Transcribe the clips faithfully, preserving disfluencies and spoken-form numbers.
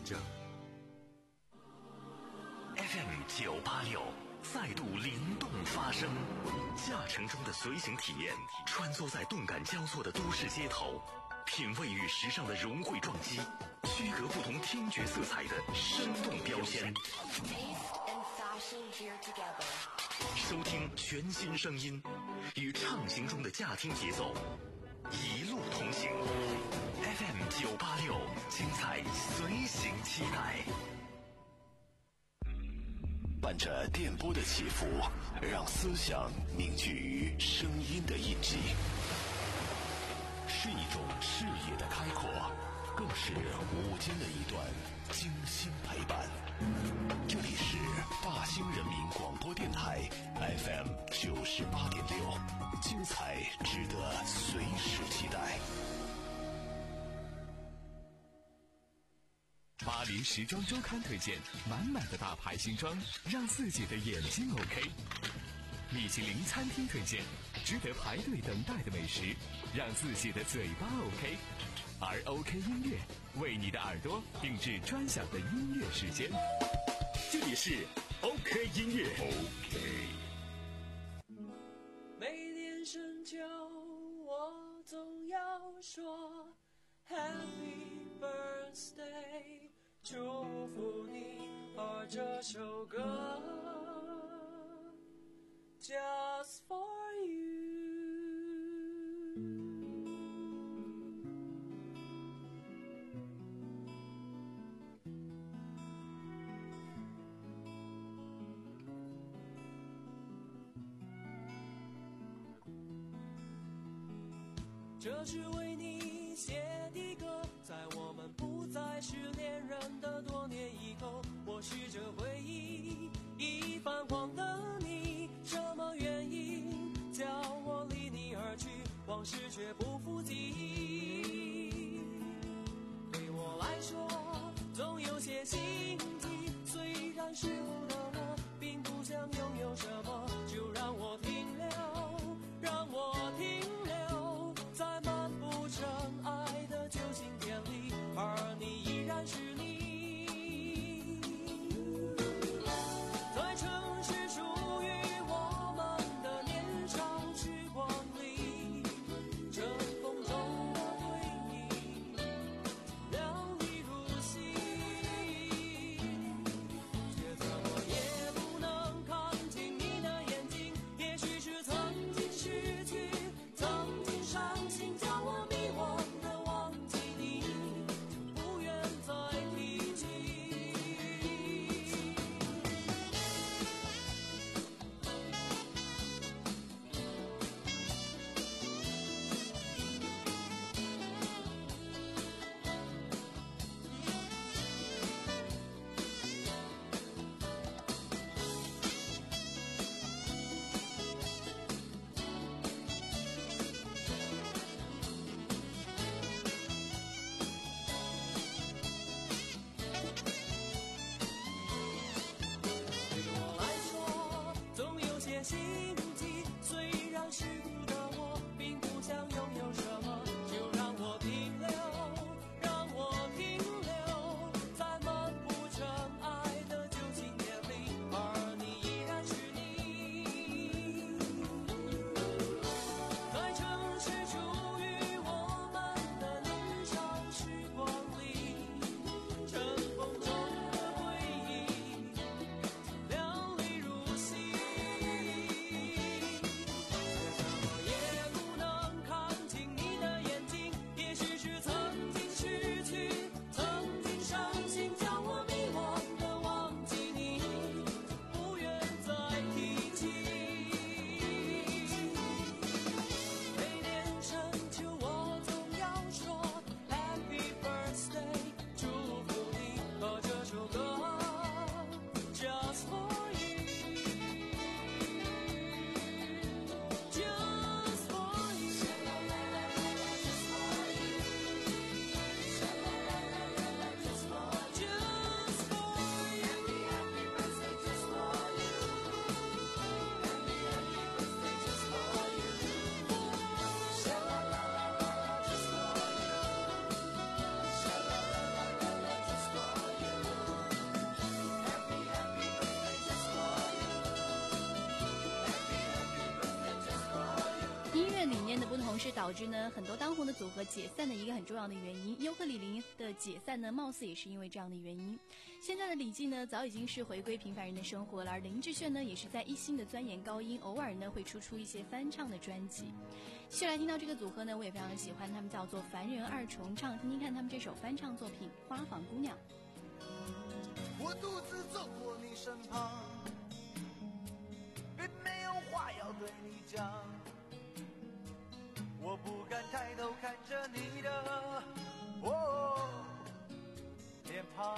着。 F M 九八六再度灵动发声，驾乘中的随行体验，穿梭在动感交错的都市街头，品味与时尚的融汇撞击，区隔不同听觉色彩的生动标签。收听全新声音，与畅行中的驾听节奏，一路同行。F M 九八六，精彩随行期待。 伴着电波的起伏，让思想凝聚于声音的印记，是一种视野的开阔，更是午间的一段精心陪伴。这里是大兴人民广播电台 F M 九十八点六，精彩值得随时期待。 巴黎时装周刊推荐满满的大牌新装，让自己的眼睛 OK。米其林餐厅推荐值得排队等待的美食，让自己的嘴巴 OK。而 OK 音乐为你的耳朵定制专享的音乐时间，这里是 OK 音乐。 OK。 每天深秋我总要说 Happy Birthday， 祝福你，而这首歌 Just for you。 这是为你写的歌，在我们不再是恋人的多年以后，我试着回忆已泛黄的你，什么原因叫我离你而去，往事却不复记忆。对我来说总有些心悸，虽然时候的我并不想拥有什么，就让我停留，让我停留在漫不尘埃的旧信片里，而你依然是你。在城市属于我们的年少时光里，尘封中的回忆亮丽如昔，却怎么红是导致呢很多当红的组合解散的一个很重要的原因。优客李林的解散呢，貌似也是因为这样的原因。现在的李记呢，早已经是回归平凡人的生活了，而林志炫呢，也是在一心的钻研高音，偶尔呢会出出一些翻唱的专辑。接下来听到这个组合呢，我也非常的喜欢，他们叫做凡人二重唱，听听看他们这首翻唱作品《花房姑娘》。 我独自走过你身旁，并没有话要对你讲，我不敢抬头看着你的哦脸庞。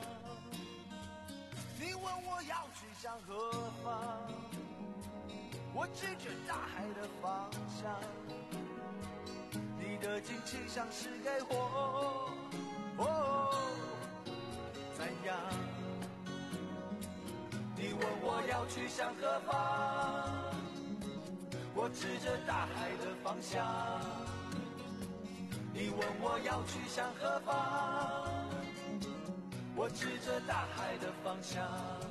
你问我要去向何方，我指着大海的方向。你的惊奇像是给我哦怎样？你问我要去向何方，我指着大海的方向。你问我要去向何方，我指着大海的方向。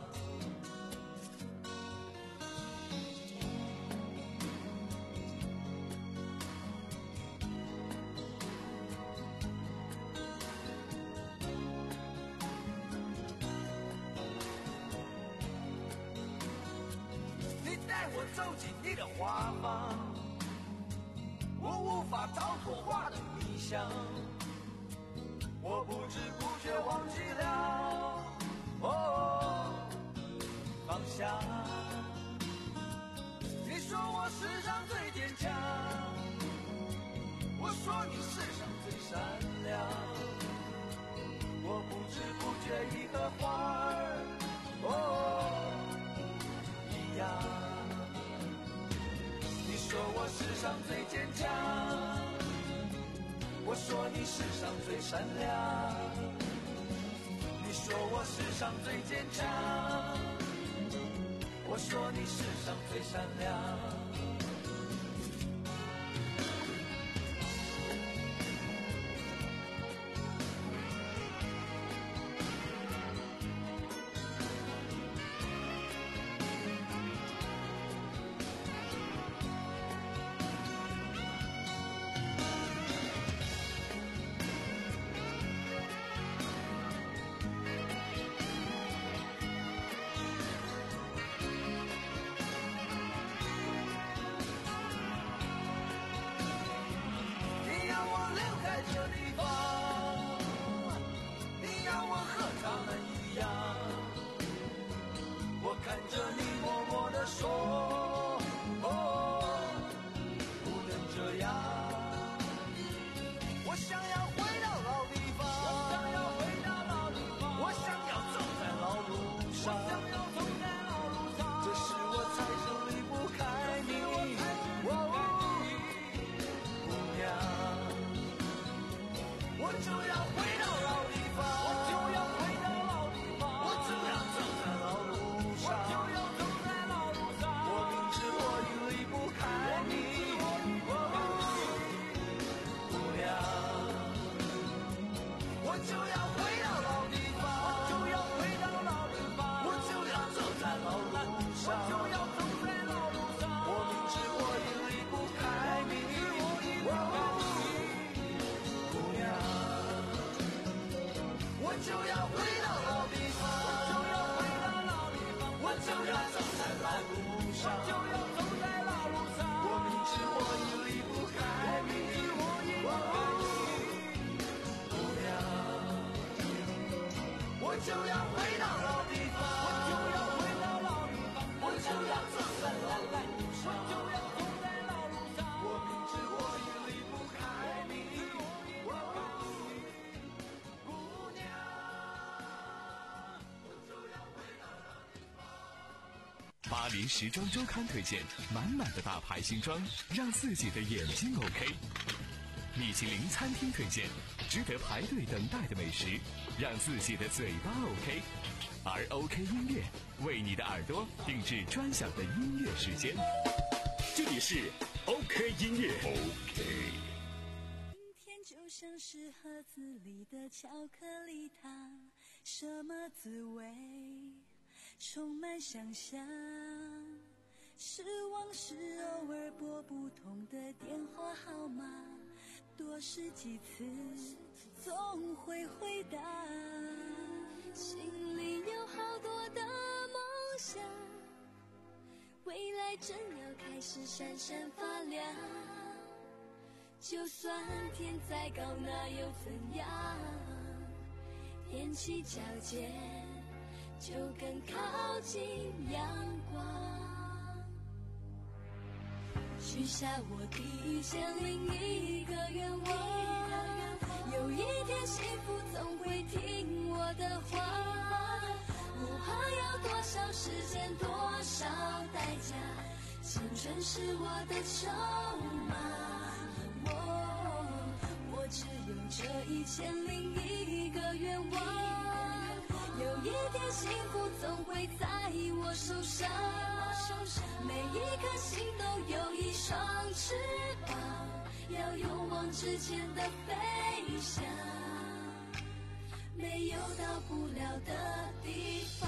我走进你的花房，我无法逃脱花的迷香，我不知不觉忘记了哦方向。你说我世上最坚强，我说你世上最善良，我不知不觉已和花儿哦一样。你说我世上最坚强，我说你世上最善良。你说我世上最坚强，我说你世上最善良。 巴黎时装周刊推荐满满的大牌新装，让自己的眼睛 OK。米其林餐厅推荐值得排队等待的美食，让自己的嘴巴 OK。而 OK 音乐为你的耳朵定制专享的音乐时间。这里是 OK 音乐 OK。 今天就像是盒子里的巧克力糖，什么滋味充满想象， 是往事偶尔拨不通的电话号码，多试几次总会回答。心里有好多的梦想，未来正要开始闪闪发亮。就算天再高那又怎样，踮起脚尖就更靠近阳光。许下我第一千零一个愿望，有一天幸福总会听我的话，不怕要多少时间多少代价，青春是我的筹码。我只有这一千零一个愿望，有一天幸福总会在我手上，每一颗心都有一双翅膀，要勇往直前的飞翔，没有到不了的地方。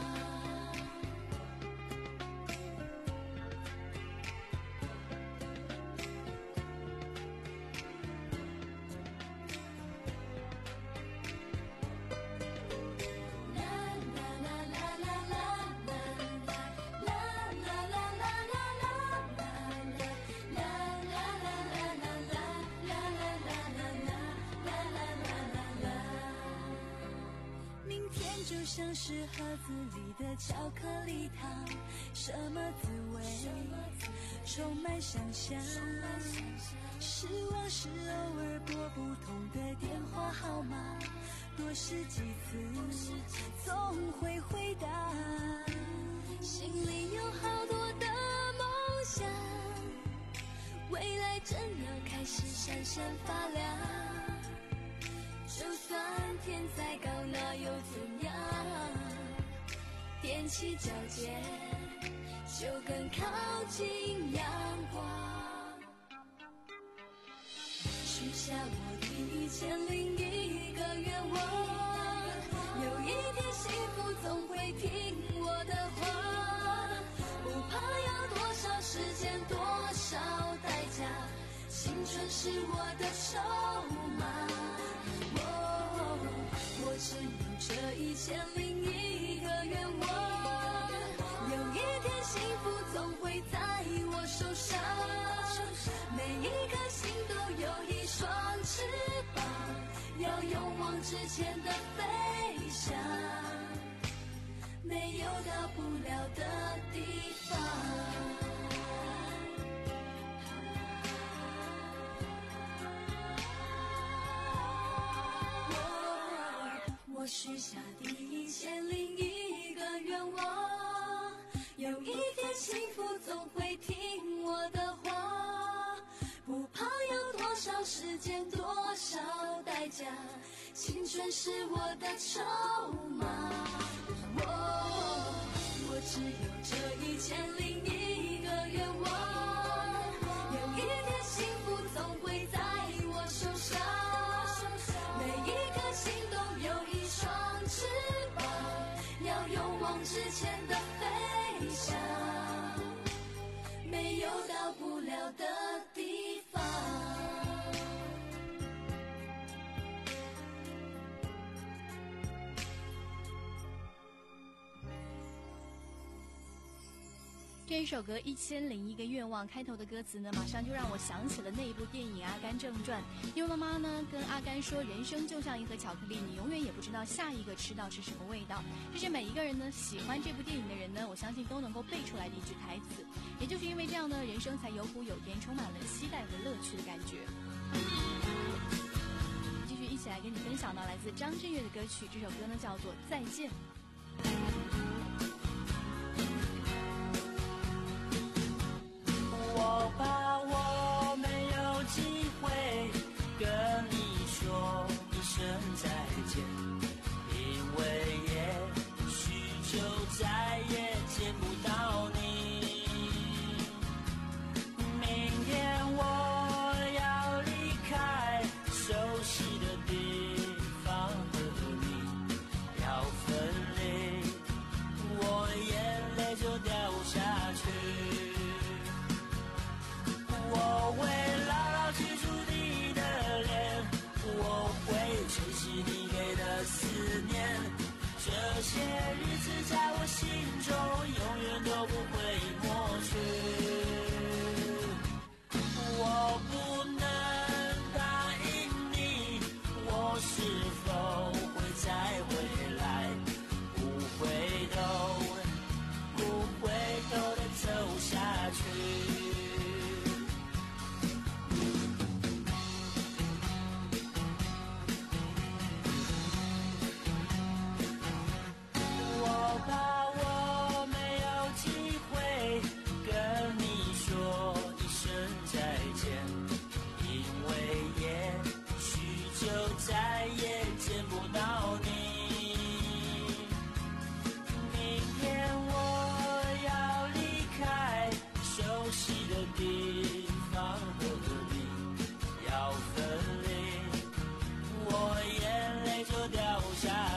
就像是盒子里的巧克力糖，什么滋味充满想象，是往事偶尔拨不通的电话号码，多试几次总会回答。心里有好多的梦想，未来正要开始闪闪发亮。就算天再高那又怎样，踮起脚尖就更靠近阳光。许下我第一千零一个愿望，有一天幸福总会听我的话，不怕要多少时间多少代价，青春是我的筹码。我只有这一千零一个愿望，有一天幸福总会在我手上，每一颗心都有一双翅膀，要勇往直前的飞翔，没有到不了的地方。我许下第一千零一个愿望，有一天幸福总会听我的话，不怕要多少时间多少代价，青春是我的筹码。我我只有这一千零一个愿望，有一天幸福总会在我手上，每一颗心都有一双翅膀，要勇往直前的飞翔，没有到不了的地方。 这一首歌《一千零一个愿望》开头的歌词呢，马上就让我想起了那一部电影《阿甘正传》。因为妈妈呢跟阿甘说，人生就像一盒巧克力，你永远也不知道下一个吃到是什么味道。这是每一个人呢喜欢这部电影的人呢，我相信都能够背出来的一句台词。也就是因为这样呢，人生才有苦有甜，充满了期待和乐趣的感觉。继续一起来跟你分享到来自张震岳的歌曲，这首歌呢叫做《再见》。 我怕我没有机会跟你说一声再见，因为也许就再也见不到你。明天我要离开熟悉的地方和你要分离，我眼泪就掉下去。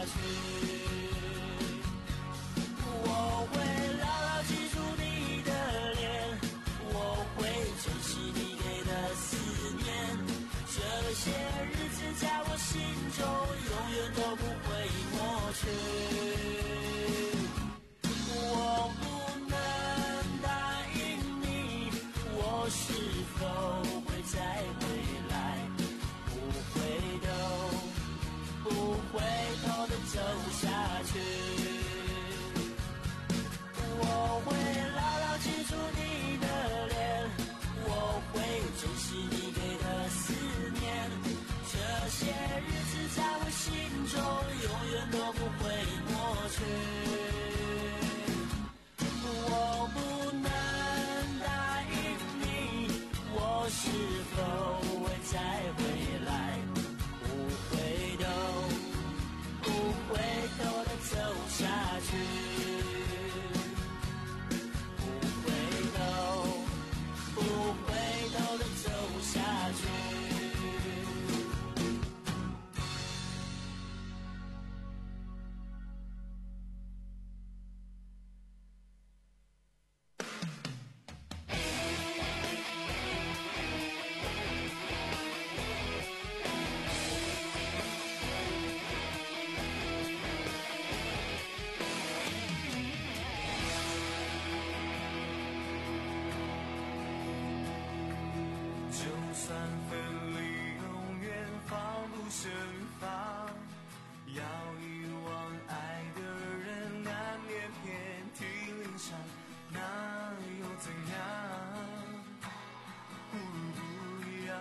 去。我会牢牢记住你的脸，我会珍惜你给的思念，这些日子在我心中永远都不会抹去。我不能答应你，我是否会再回来，不回头，不回头的走下去。我会牢牢记住你的脸，我会珍惜你给的思念，这些日子在我心中永远都不会抹去。我不能答应你，我是否会再回来，不回头，不回头的走下去。不回头，不回头的走下去。 就算分离永远防不胜防，要遗忘爱的人难免遍体鳞伤，那又怎样？不如不一样。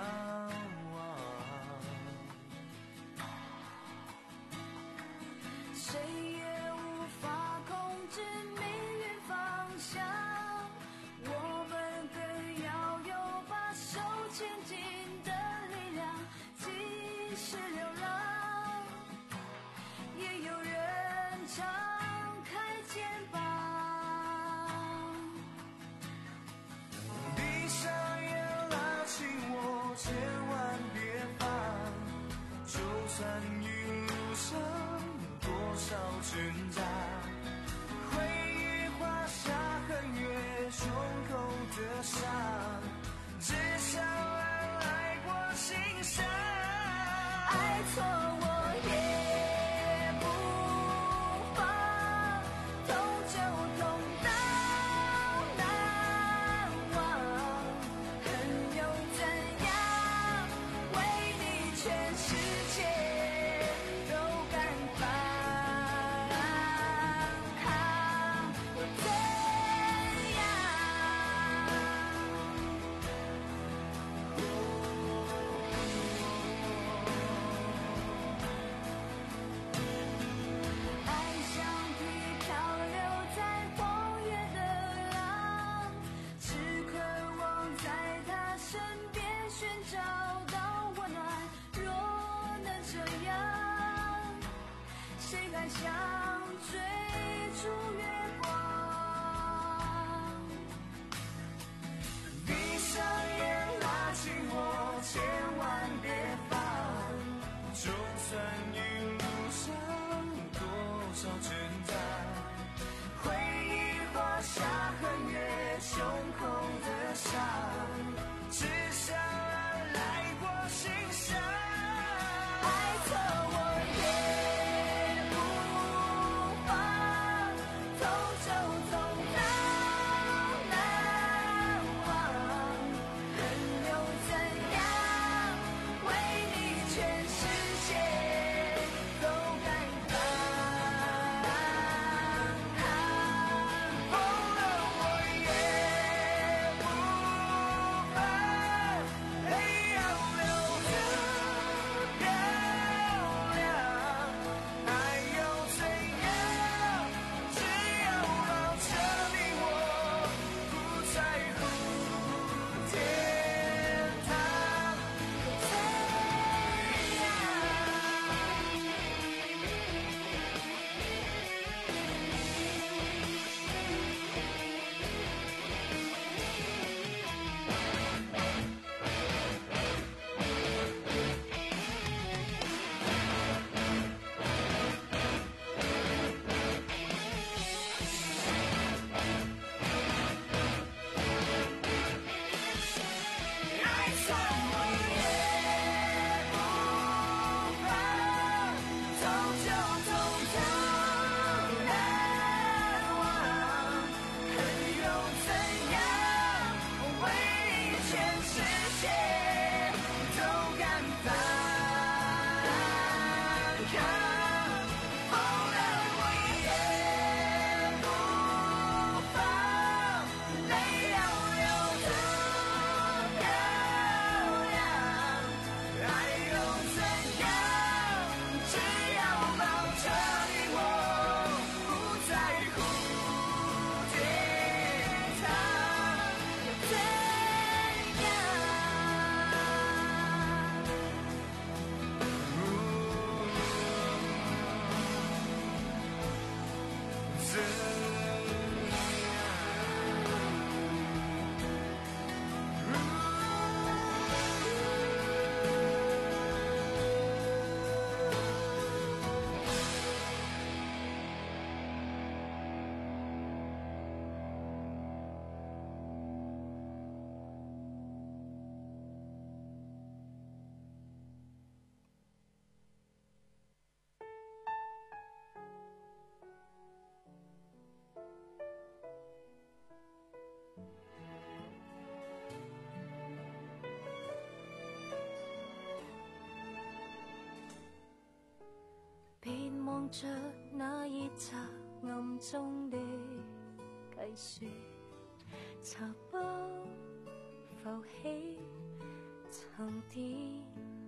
谁也无法控制命运方向，我们更要有把手牵紧的力量，即使流浪，也有人敞开肩膀。 闭上眼，拉紧我，千万别放，就算一路上多少挣扎，回忆画下横越胸口的伤，至少爱来过心上。 爱错我也不放，痛就痛到难忘，恨又怎样？为你全世界都敢放。又怎样？爱像皮漂流在荒野的狼，只渴望在他身边寻找到温暖。若能这样，谁敢想追逐月光？ 闭上眼，拉紧我，千万别放，就算一路上多少挣扎，回忆画下横越胸口的伤，至少爱来过心上。 爱错我也不放，痛就痛到难忘，恨又怎样？为你全世界都敢放。 着那一刹暗中的计算，茶煲浮起沉澱。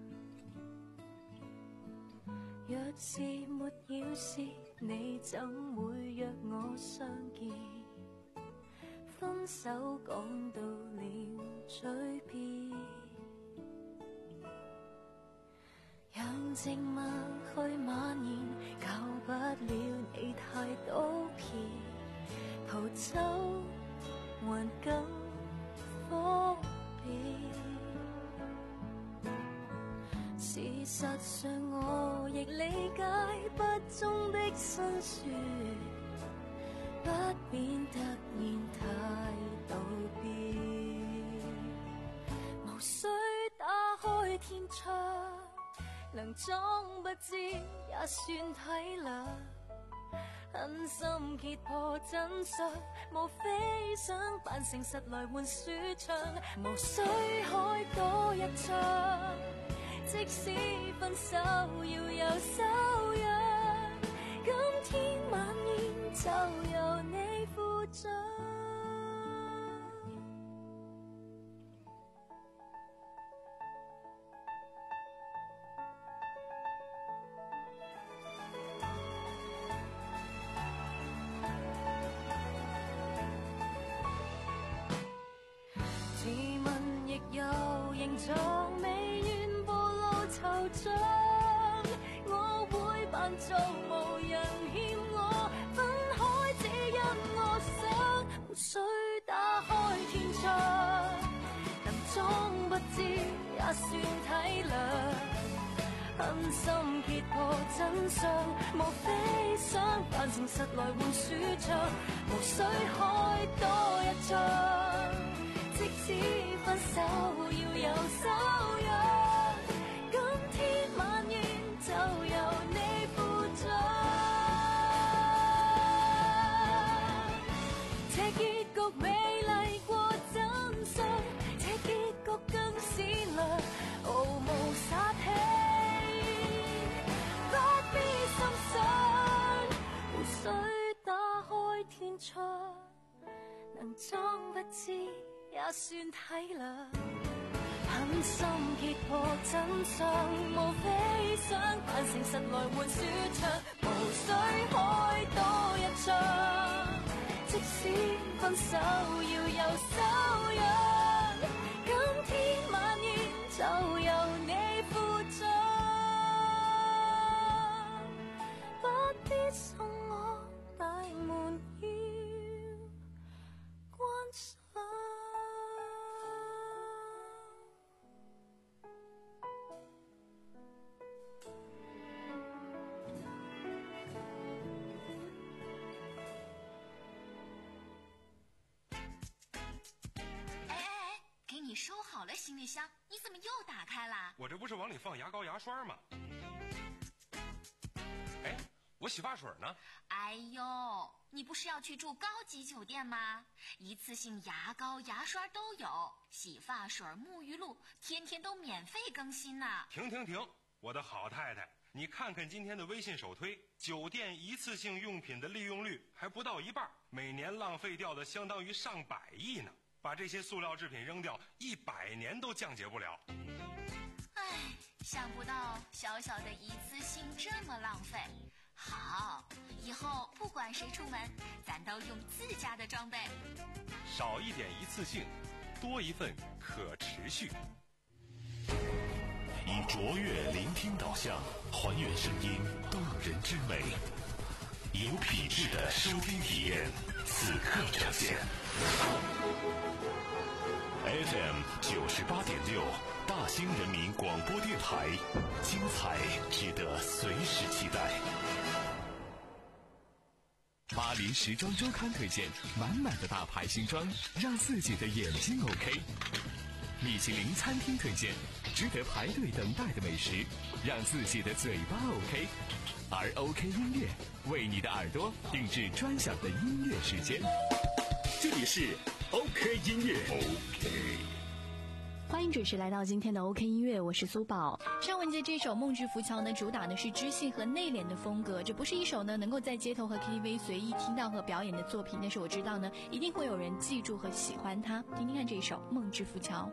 若是沒要事，你怎會約我相見？分手講到了嘴邊，讓靜默去蔓延，救不了你太多騙，逃走還更方便。事實上我亦理解不忠的辛酸，不免突然太道別，無需打開天窗，能裝不知也算體諒，狠心揭破真相，無非想扮誠實來換舒暢，無需開多一槍，即使分手要有修養，今天晚宴就由你負責。自問亦有形狀，未願暴露惆悵，我會扮做無人欠我，分開只因我想，無需打開天窗，能裝不知也算體諒，狠心揭破真相，無非想扮誠實來換舒暢，無需開多一槍，即使分手要有修養，今天晚宴就由你負責。這結局美麗過真相，這結局更善良，毫無殺氣，不必心傷，無需打開天窗，能裝不知也算體諒，狠心揭破真相，無非想扮誠實來換舒暢，無需開多一槍，即使分手要有修養，今天晚宴就由你負責，不必送我大門要關上。 你收好了行李箱，你怎么又打开了？ 我这不是往里放牙膏牙刷吗？哎，我洗发水呢？ 哎呦，你不是要去住高级酒店吗？一次性牙膏牙刷都有，洗发水沐浴露天天都免费更新呢。 停停停，我的好太太，你看看今天的微信首推，酒店一次性用品的利用率还不到一半，每年浪费掉的相当于上百亿呢。把这些塑料制品扔掉，一百年都降解不了。 唉，想不到小小的一次性这么浪费。好，以后不管谁出门，咱都用自家的装备。 少一点一次性，多一份可持续。 以卓越聆听导向，还原声音动人之美，有品质的收听体验，此刻呈现。F M 九十八点六，大兴人民广播电台，精彩值得随时期待。 巴黎时装周刊推荐，满满的大牌新装，让自己的眼睛 OK。米其林餐厅推荐，值得排队等待的美食，让自己的嘴巴 OK。而 OK 音乐为你的耳朵定制专享的音乐时间。 这里是 OK 音乐。OK。 欢迎准时来到今天的 OK 音乐，我是苏宝。尚雯婕这首《梦之浮桥》呢，主打的是知性和内敛的风格，这不是一首呢能够在街头和 K T V 随意听到和表演的作品，但是我知道呢，一定会有人记住和喜欢它。听听看这首《梦之浮桥》。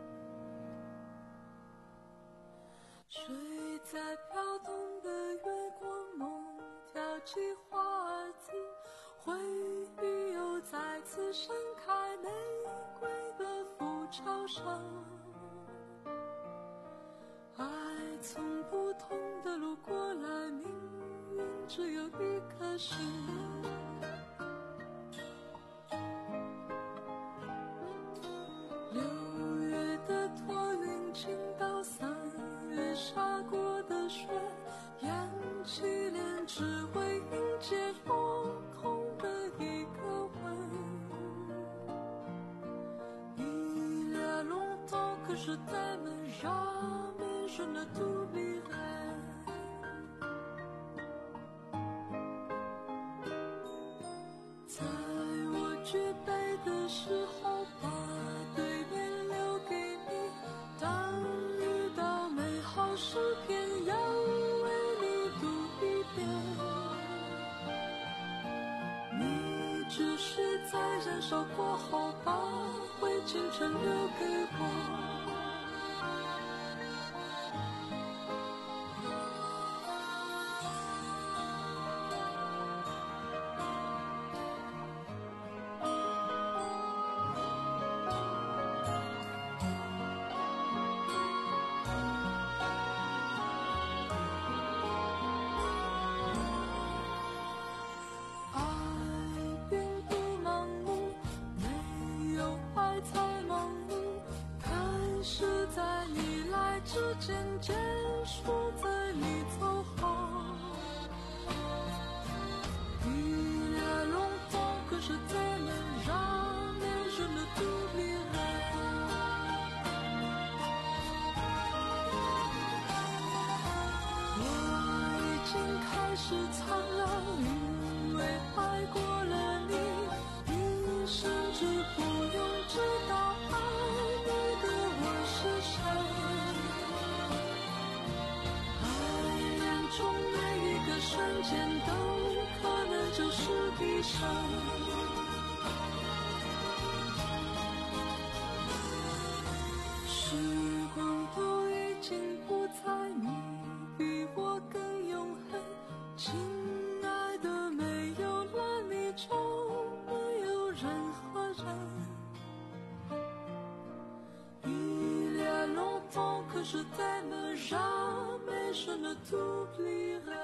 水在飘动的月光，梦跳起花儿子，回忆又再次盛开，玫瑰的浮桥上，爱从不同的路过来，命运只有一颗心。六月的托云倾倒三月下过的雪，扬起脸只为迎接落空的一个吻。Il y a longtemps que je t'aime, jamais je ne t'oublierai。在我举杯的时候，把对面留给你，当遇到美好诗篇，要为你读一遍。你只是在燃烧过后，把灰烬全留给我。之间结束在你走后。Il y a longtemps que je t'aime, jamais je ne t'oublierai。我已经开始苍老，因为爱过了你，你甚至不用知道爱你的我是谁。中每一个瞬间都可能就是一生。时光都已经不在，你比我更永恒。亲爱的，没有了你就没有任何人。Il y a longtemps que je t'aime, jamais je ne t'oublierai。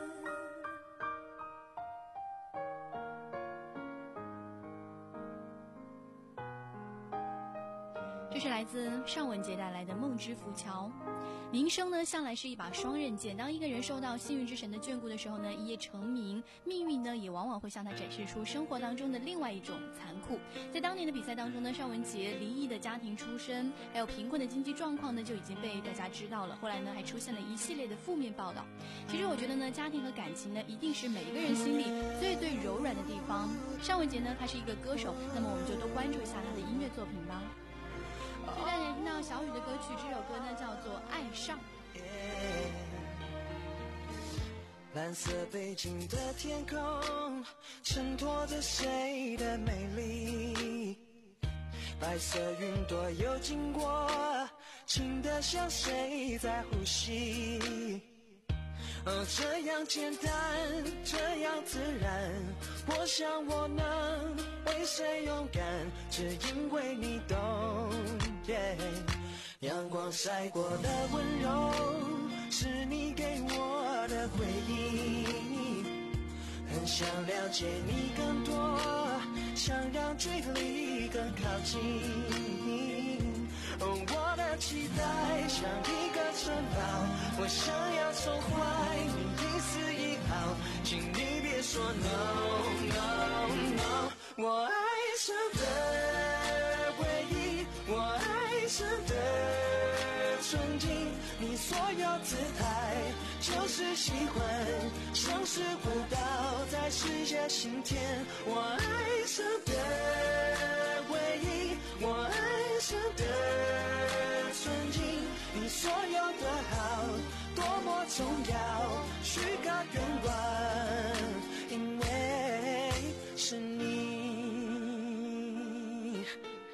这是来自尚雯婕带来的《梦之浮桥》。名声呢，向来是一把双刃剑。当一个人受到幸运之神的眷顾的时候呢，一夜成名，命运呢也往往会向他展示出生活当中的另外一种残酷。在当年的比赛当中呢，尚雯婕离异的家庭出身，还有贫困的经济状况呢，就已经被大家知道了。后来呢，还出现了一系列的负面报道。其实我觉得呢，家庭和感情呢，一定是每一个人心里最最柔软的地方。尚雯婕呢，她是一个歌手，那么我们就多关注一下她的音乐作品吧。现在听到小雨的歌曲，这首歌呢叫做《爱上》。 蓝色背景的天空，衬托着谁的美丽？白色云朵又经过，轻得像谁在呼吸？哦，这样简单，这样自然，我想我能为谁勇敢，只因为你懂。Yeah， 阳光晒过的温柔，是你给我的回忆。很想了解你更多，想让距离更靠近。哦，我的期待像一个城堡，我想要宠坏你一丝一毫，请你别说 no no no。 我爱上的回忆，我爱上的憧憬，你所有姿态就是喜欢，像是舞蹈在世界心田。我爱上的回忆，我爱上的憧重要，许个愿望，因为是你。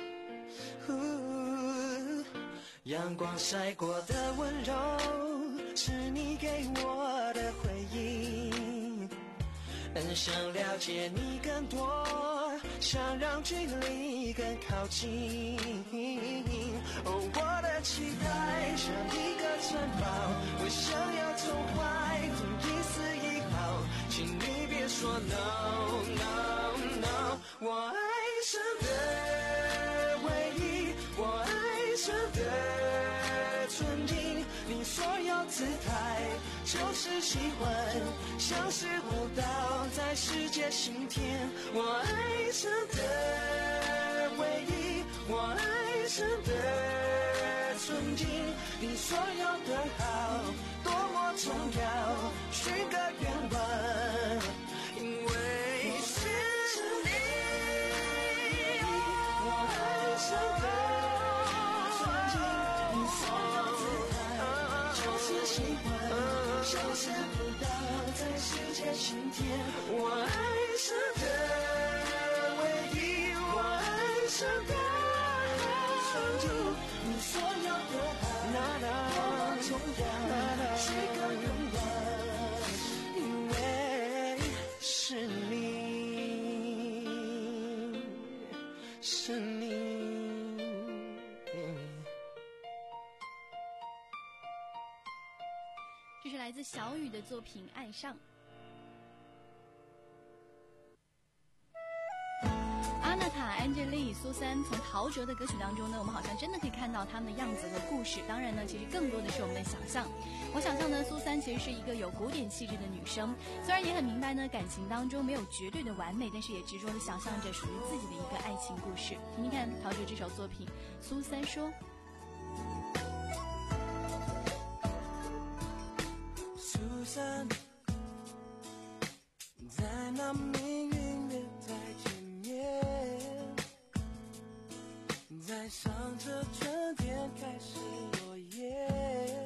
阳光晒过的温柔，是你给我的回应。很想了解你更多，想让距离更靠近。哦，我的期待像一个城堡，我想要从怀中一丝一毫，请你别说 no no no。我爱上的唯一，我爱上的纯净，你所有姿态就是喜欢，像是舞蹈在世界心田。我爱上的唯一，我爱上的纯净，你所有的好多么重要，许个愿望，因为是你。我爱上的纯净，你所有姿态就是喜欢，像是舞蹈在世界心田。我爱上的唯一，我爱上的纯净，你所有的爱多么重要，许个愿望，因为是你，是你。 这是来自小雨的作品《爱上》。阿娜塔、Angelique、苏珊，从陶喆的歌曲当中呢，我们好像真的可以看到他们的样子和故事。当然呢，其实更多的是我们的想象。我想象呢，苏珊其实是一个有古典气质的女生，虽然也很明白呢，感情当中没有绝对的完美，但是也执着的想象着属于自己的一个爱情故事。听听看陶喆这首作品，苏珊说。 苏珊，在那命运的台前面，在上着春天开始落叶，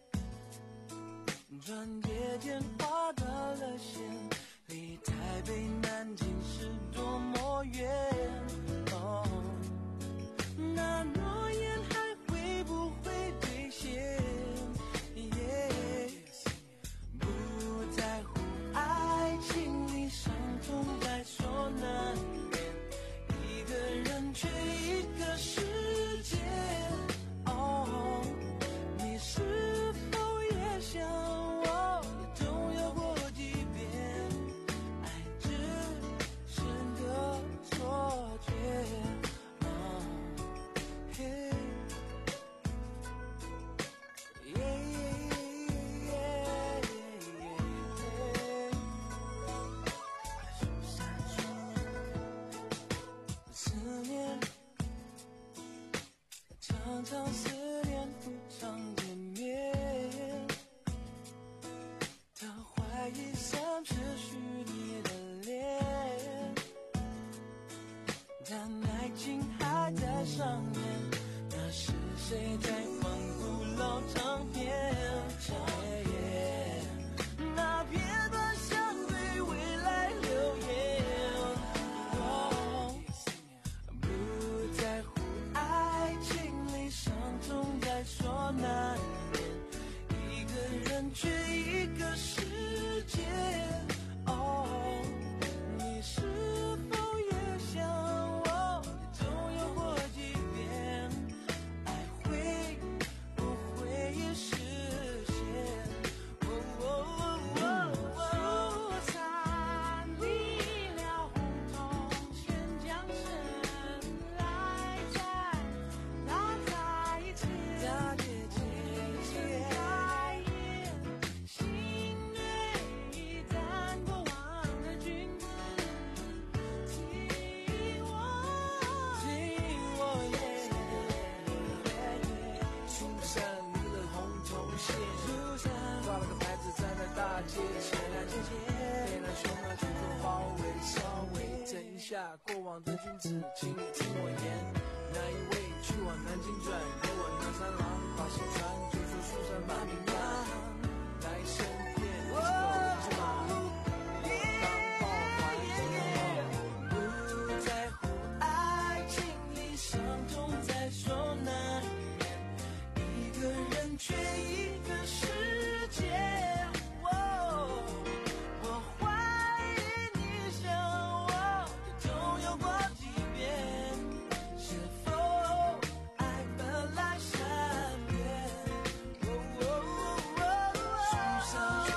转眼间画到了线，离台北南京是多么远。哦，那诺言还会不会兑现？爱情里伤痛在所难免，一个人却一个世界。哦，你是否也像我，也总有过几遍，爱只是个错觉。哦，嘿，耶耶耶耶。思念，常常思念不常见面，他怀疑三次是你的脸，但爱情还在上演，那是谁在放古老唱片？那片段像对未来留言。哦，不在乎爱情里伤痛在所难免，一个人却一个世界。哦，你是否也像我，也总有过几遍，爱会不会也实现？哦哦哦哦，苏珊，你了红彤全江山，来在大在一起，大姐姐在演，心内淡过往的君子，听我，听我耶。苏珊，离了红铜线，苏珊挂了个牌子站在大街前，别让凶恶群众包围，稍微整一下过往的君子，请你听我言。那一位去往南京转，有我南三郎把信传，就说苏珊把命让。那一身边，是吗？我当爆怀不在乎爱情里伤痛在说难免，一个人却一个世界。我怀疑你想我总有过几遍，是否爱本来善变？树上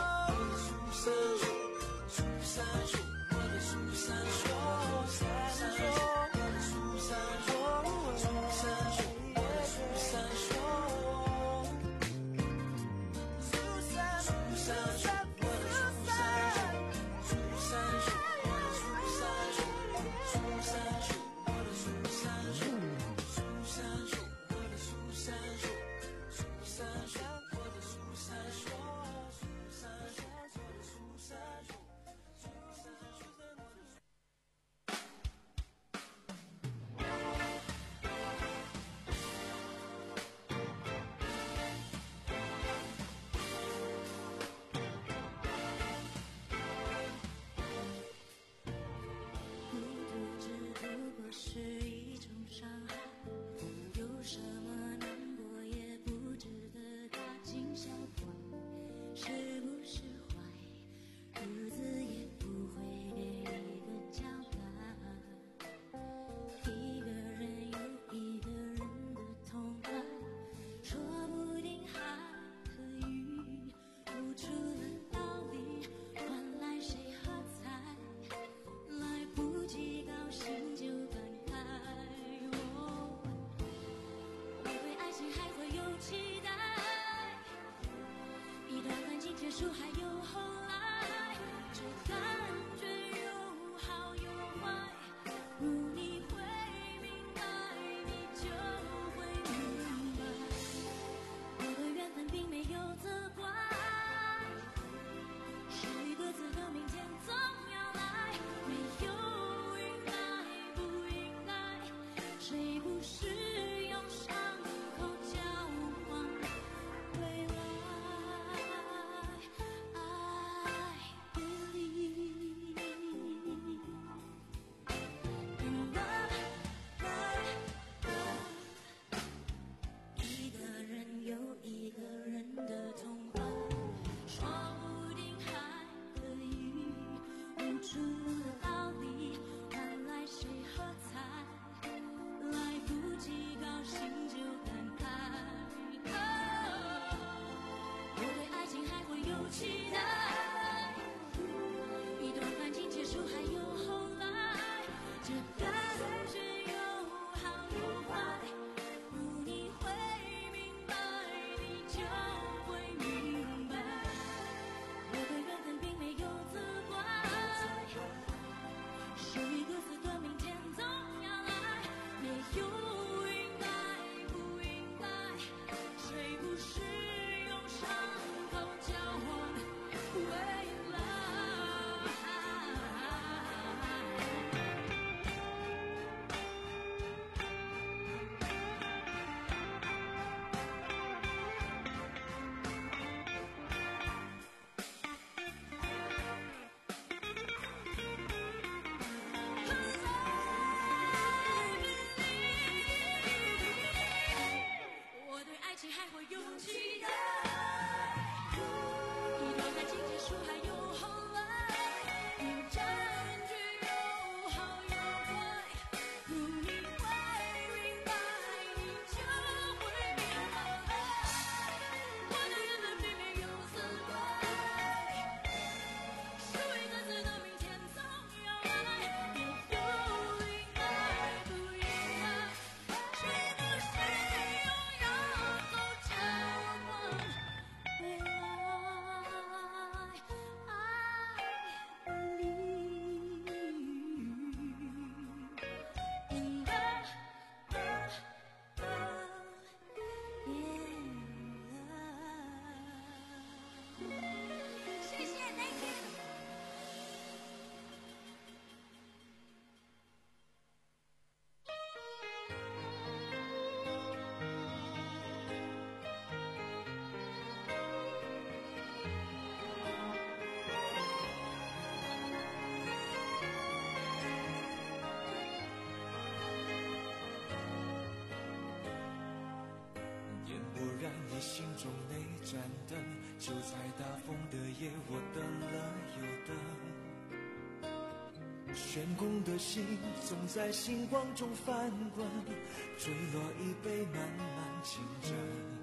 不然你心中那盏灯，就在大风的夜我等了又等。悬空的心总在星光中翻滚，坠落一杯漫漫情真。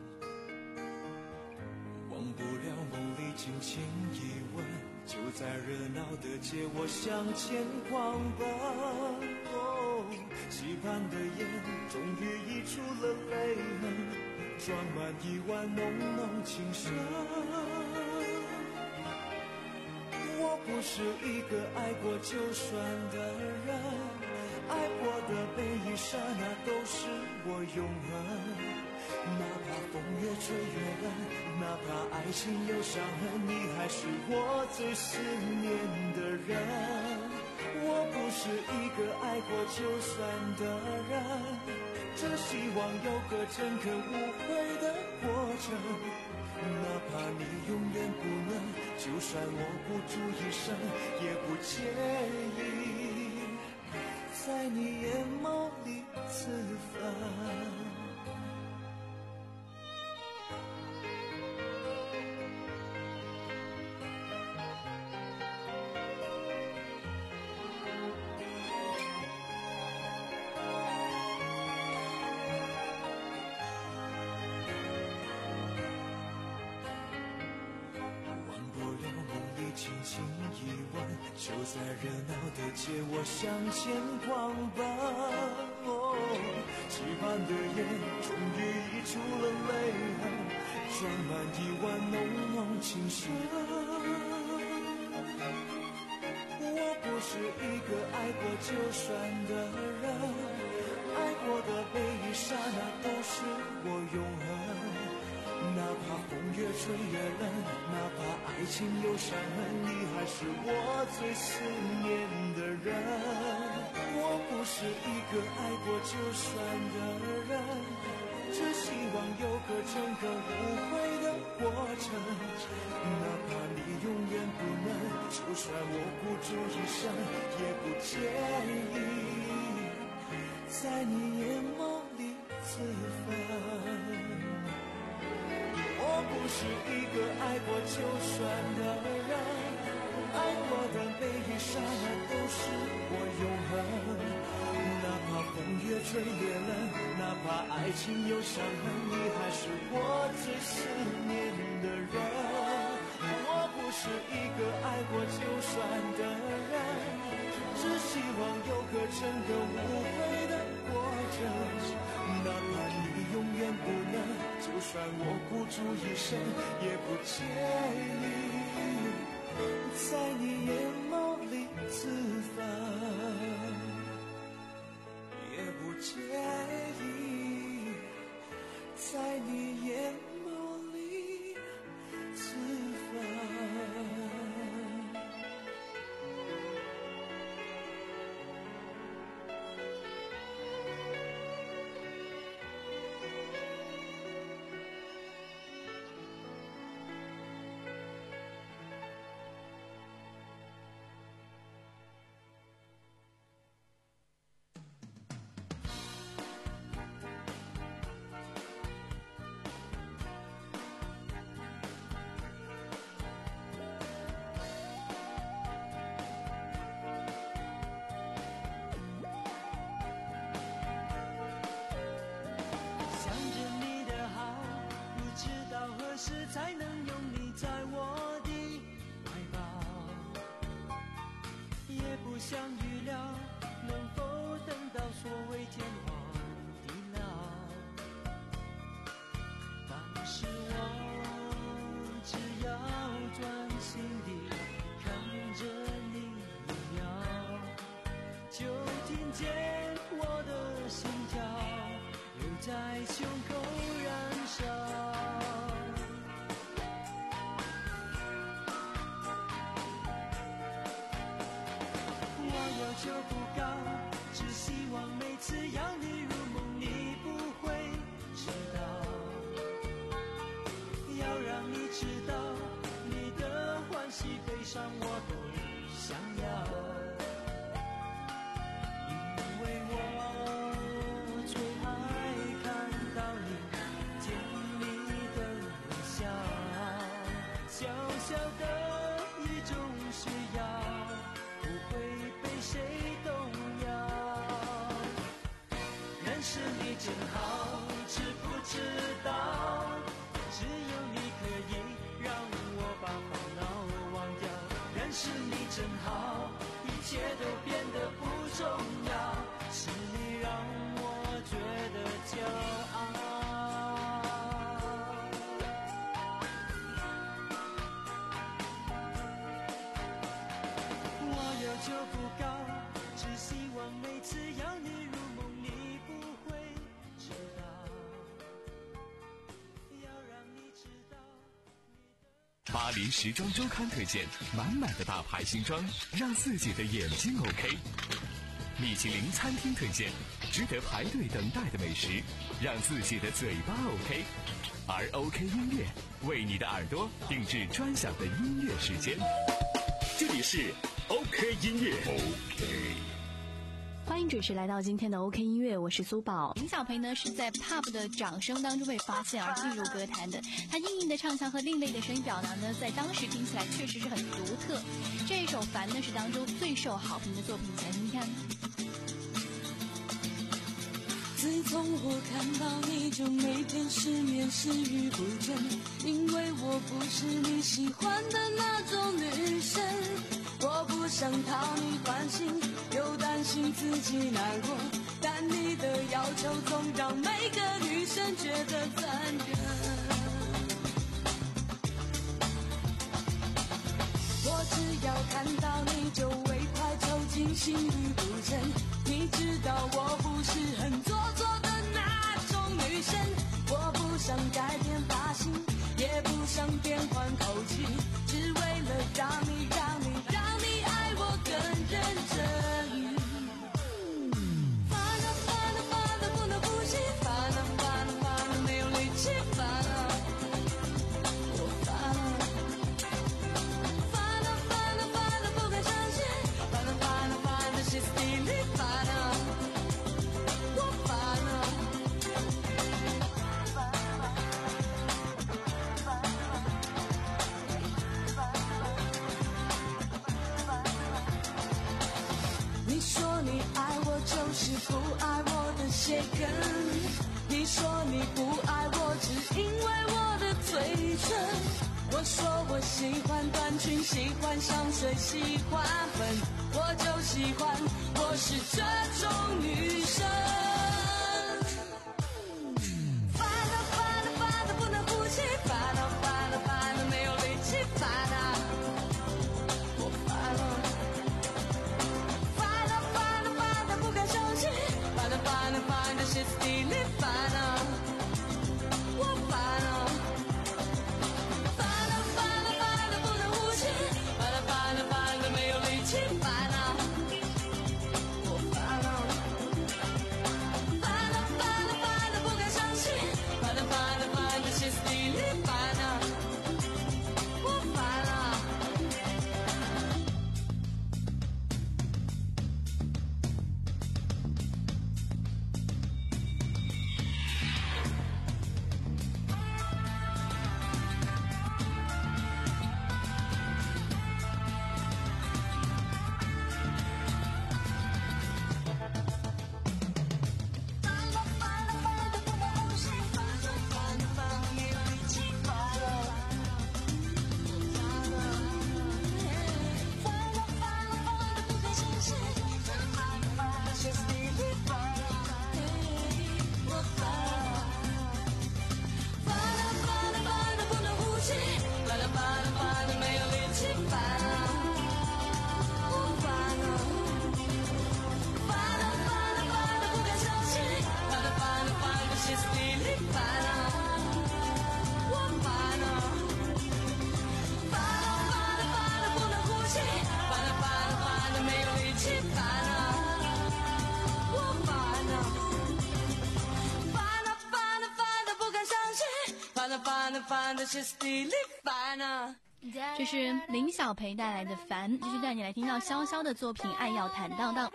忘不了梦里轻轻一吻，就在热闹的街我向前狂奔。哦，期盼的眼终于溢出了泪痕，装满一碗浓浓情深。我不是一个爱过就算的人，爱过的每一刹那都是我永恒。哪怕风越吹越冷，哪怕爱情有伤痕，你还是我最思念的人。我不是一个爱过就算的人，只希望有个诚恳无悔的过程。哪怕你永远不能，就算我孤注一生，也不介意在你眼眸里刺分。轻轻一吻，就在热闹的街我向前狂奔。哦，期盼的眼终于溢出了泪痕，装满一碗浓浓情深。我不是一个爱过就算的人，爱过的每一刹那都是我永恒。哪怕风越吹越冷，哪怕爱情有伤痕，你还是我最思念的人。我不是一个爱过就算的人，只希望有个诚恳无悔的过程。哪怕你永远不能，就算我孤注一生，也不介意在你眼眸里刺分。我不是一个爱过就算的人，爱过的每一刹那都是我永恒。哪怕风越吹越冷，哪怕爱情有伤痕，你还是我最思念的人。我不是一个爱过就算的人，只希望有个诚恳无悔的过程。哪怕你永远不能，就算我孤注一生，也不介意在你眼眸里刺分，也不介意在你眼眸里刺分。才能拥你在我的怀抱，也不想预料能否等到所谓天荒地老。当时我只要专心地看着你一秒，就听见我的心跳又在胸口燃烧。要求不高，只希望每次要你入梦，你不会迟到。要让你知道，你的欢喜悲伤我都想要。因为我最爱看到你甜蜜真好，知不知道？只有你可以让我把烦恼忘掉。认识你真好，一切都变得不重要，是你让我觉得骄傲。我要求不高，只希望每次要你入梦，你不会知道，要让你知道。 巴黎时装周刊推荐满满的大牌新装，让自己的眼睛 OK。米其林餐厅推荐值得排队等待的美食，让自己的嘴巴 OK。而 OK 音乐为你的耳朵定制专享的音乐时间。这里是 OK 音乐 OK。 欢迎准时来到今天的 OK 音乐，我是苏宝。林小培呢是在 P U B 的掌声当中被发现而进入歌坛的，他硬硬的唱腔和另类的声音表达呢，在当时听起来确实是很独特。这一首《烦》呢是当中最受好评的作品，一起来听听看。 自从我看到你就每天失眠食欲不振，因为我不是你喜欢的那种女生，我不想讨你欢心，又担心自己难过，但你的要求总让每个女生觉得残忍。我只要看到你就微快抽筋，心律不整，你知道我不是很做作的那种女生，我不想改变发型，也不想变换口气，只为了让你让你让你爱我更认真。烦啊烦啊烦啊不能呼吸，烦啊烦啊烦啊没有力气，烦啊我烦啊烦啊烦啊烦啊不敢相信，烦啊烦啊烦的歇斯底里，烦啊我烦啊。你说你爱我就是不爱我的鞋跟，你说你不爱我只因为我的嘴唇，我说我喜欢短裙，喜欢香水，喜欢粉，我就喜欢，我是这种女生。烦啊烦啊烦啊不能呼吸，烦啊烦啊烦啊没有力气，烦啊我烦啊烦啊烦啊烦啊不敢相信，烦啊烦啊烦的歇斯底里，烦啊我烦啊烦啊烦啊烦的不能呼吸，烦啊烦啊烦的没有力气，烦啊我烦啊烦啊烦啊烦的不敢相信，烦啊烦啊烦的歇斯底里，烦啊我烦啊。 这是林小培带来的《烦》，继续带你来听到潇潇的作品《爱要坦荡荡》。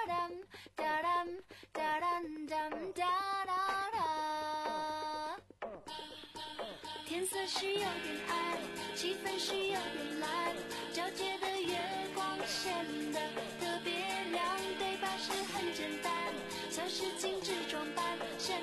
天色是有点暗，气氛是有点蓝，皎洁的月光显得特别亮，对白是很简单，像是精致装扮，显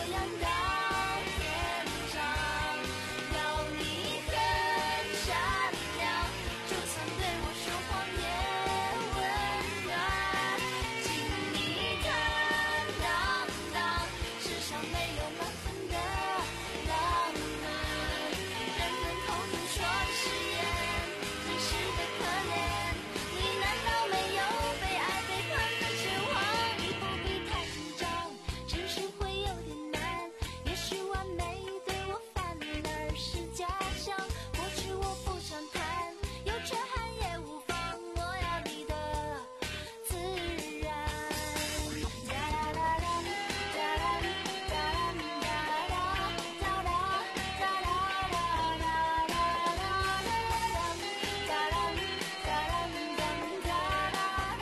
样到天长。要你很善良，就算对我说谎也温暖。请你坦荡荡，世上没有满分的浪漫。人们口中说誓言，真实的可怜。你难道没有被爱背叛的指望？你不必太紧张，只是会有点难。也许完美对我反而是假象。过去我不想谈，有缺憾也无妨。我要你的自然。哒啦啦啦，哒啦哒啦哒啦哒啦哒啦啦啦啦啦啦，哒啦哒啦哒啦啦啦。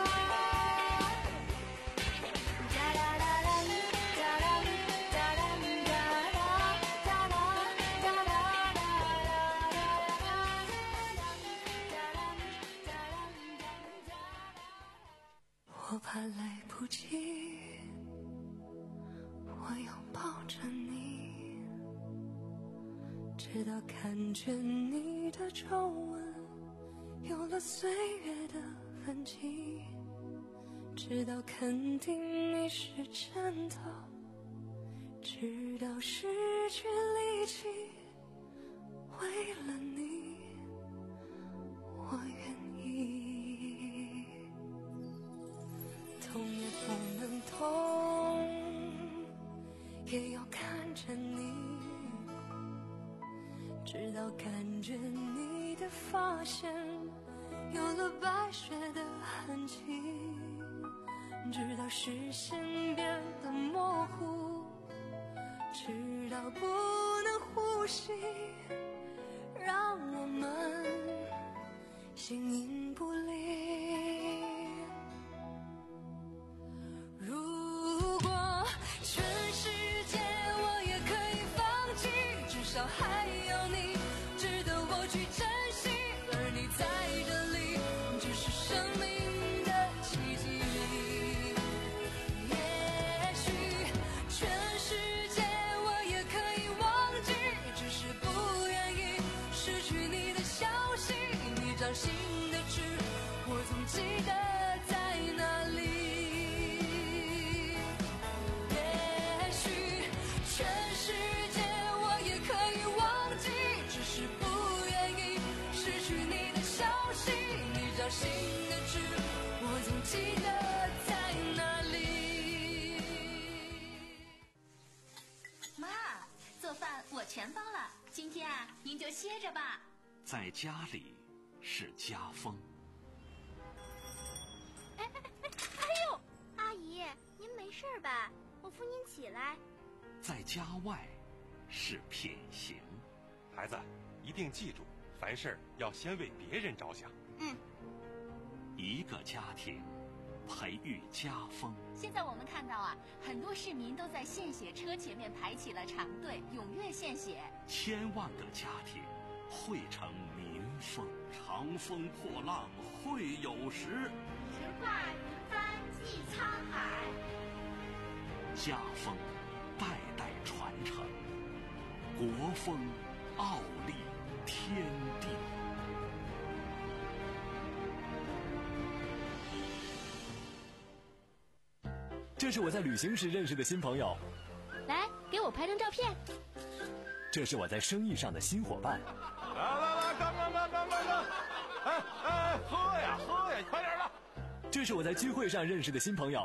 哒啦啦啦，哒啦哒啦哒啦哒啦哒啦啦我怕来不及，我拥抱着你，直到看见你的皱纹有了岁月的痕迹，直到肯定你是真的，直到失去力气，为了你，我愿意。痛也不能痛，也要看着你，直到感觉你的发线有了白雪的痕迹，直到视线变得模糊，直到不能呼吸，让我们形影不离。如果全世界我也可以放弃，至少还有你值得我去珍惜，而你在这里只是生命的奇迹。也许全世界我也可以忘记，只是不愿意失去你的消息。你掌心的痣，我总记得在哪里。也许全世界我也可以忘记，只是不愿意失去你的消息。你掌心的痣，我总记得在哪里。 妈，做饭我全包了，今天啊，您就歇着吧。 在家里是家风， 哎哎哎哎呦，阿姨，您没事吧？我扶您起来。 在家外是品行。 孩子，一定记住，凡事要先为别人着想。 嗯。 一个家庭培育家风。 现在我们看到啊，很多市民都在献血车前面排起了长队，踊跃献血。 千万个家庭汇成民风，长风破浪会有时， 直挂云帆济沧海。 家风代代传承，国风傲立天地。 这是我在旅行时认识的新朋友， 来，给我拍张照片。 这是我在生意上的新伙伴。 来来来，干干干干干干！哎哎，喝呀喝呀，快点的！ 这是我在聚会上认识的新朋友。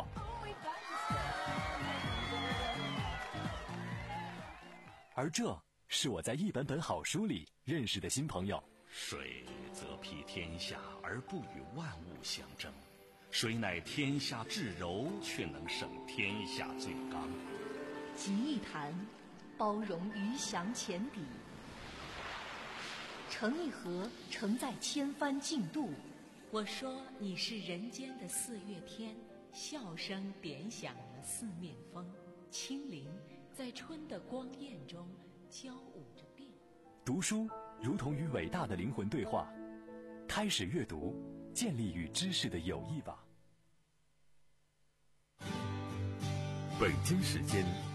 而这是我在一本本好书里认识的新朋友。 水则披天下而不与万物相争，水乃天下至柔，却能胜天下最刚。 锦一坛，包容鱼翔浅底；盛一盒，盛在千帆竞渡。我说你是人间的四月天，笑声点响了四面风，轻灵在春的光艳中交舞着变。 读书如同与伟大的灵魂对话，开始阅读，建立与知识的友谊吧。 北京时间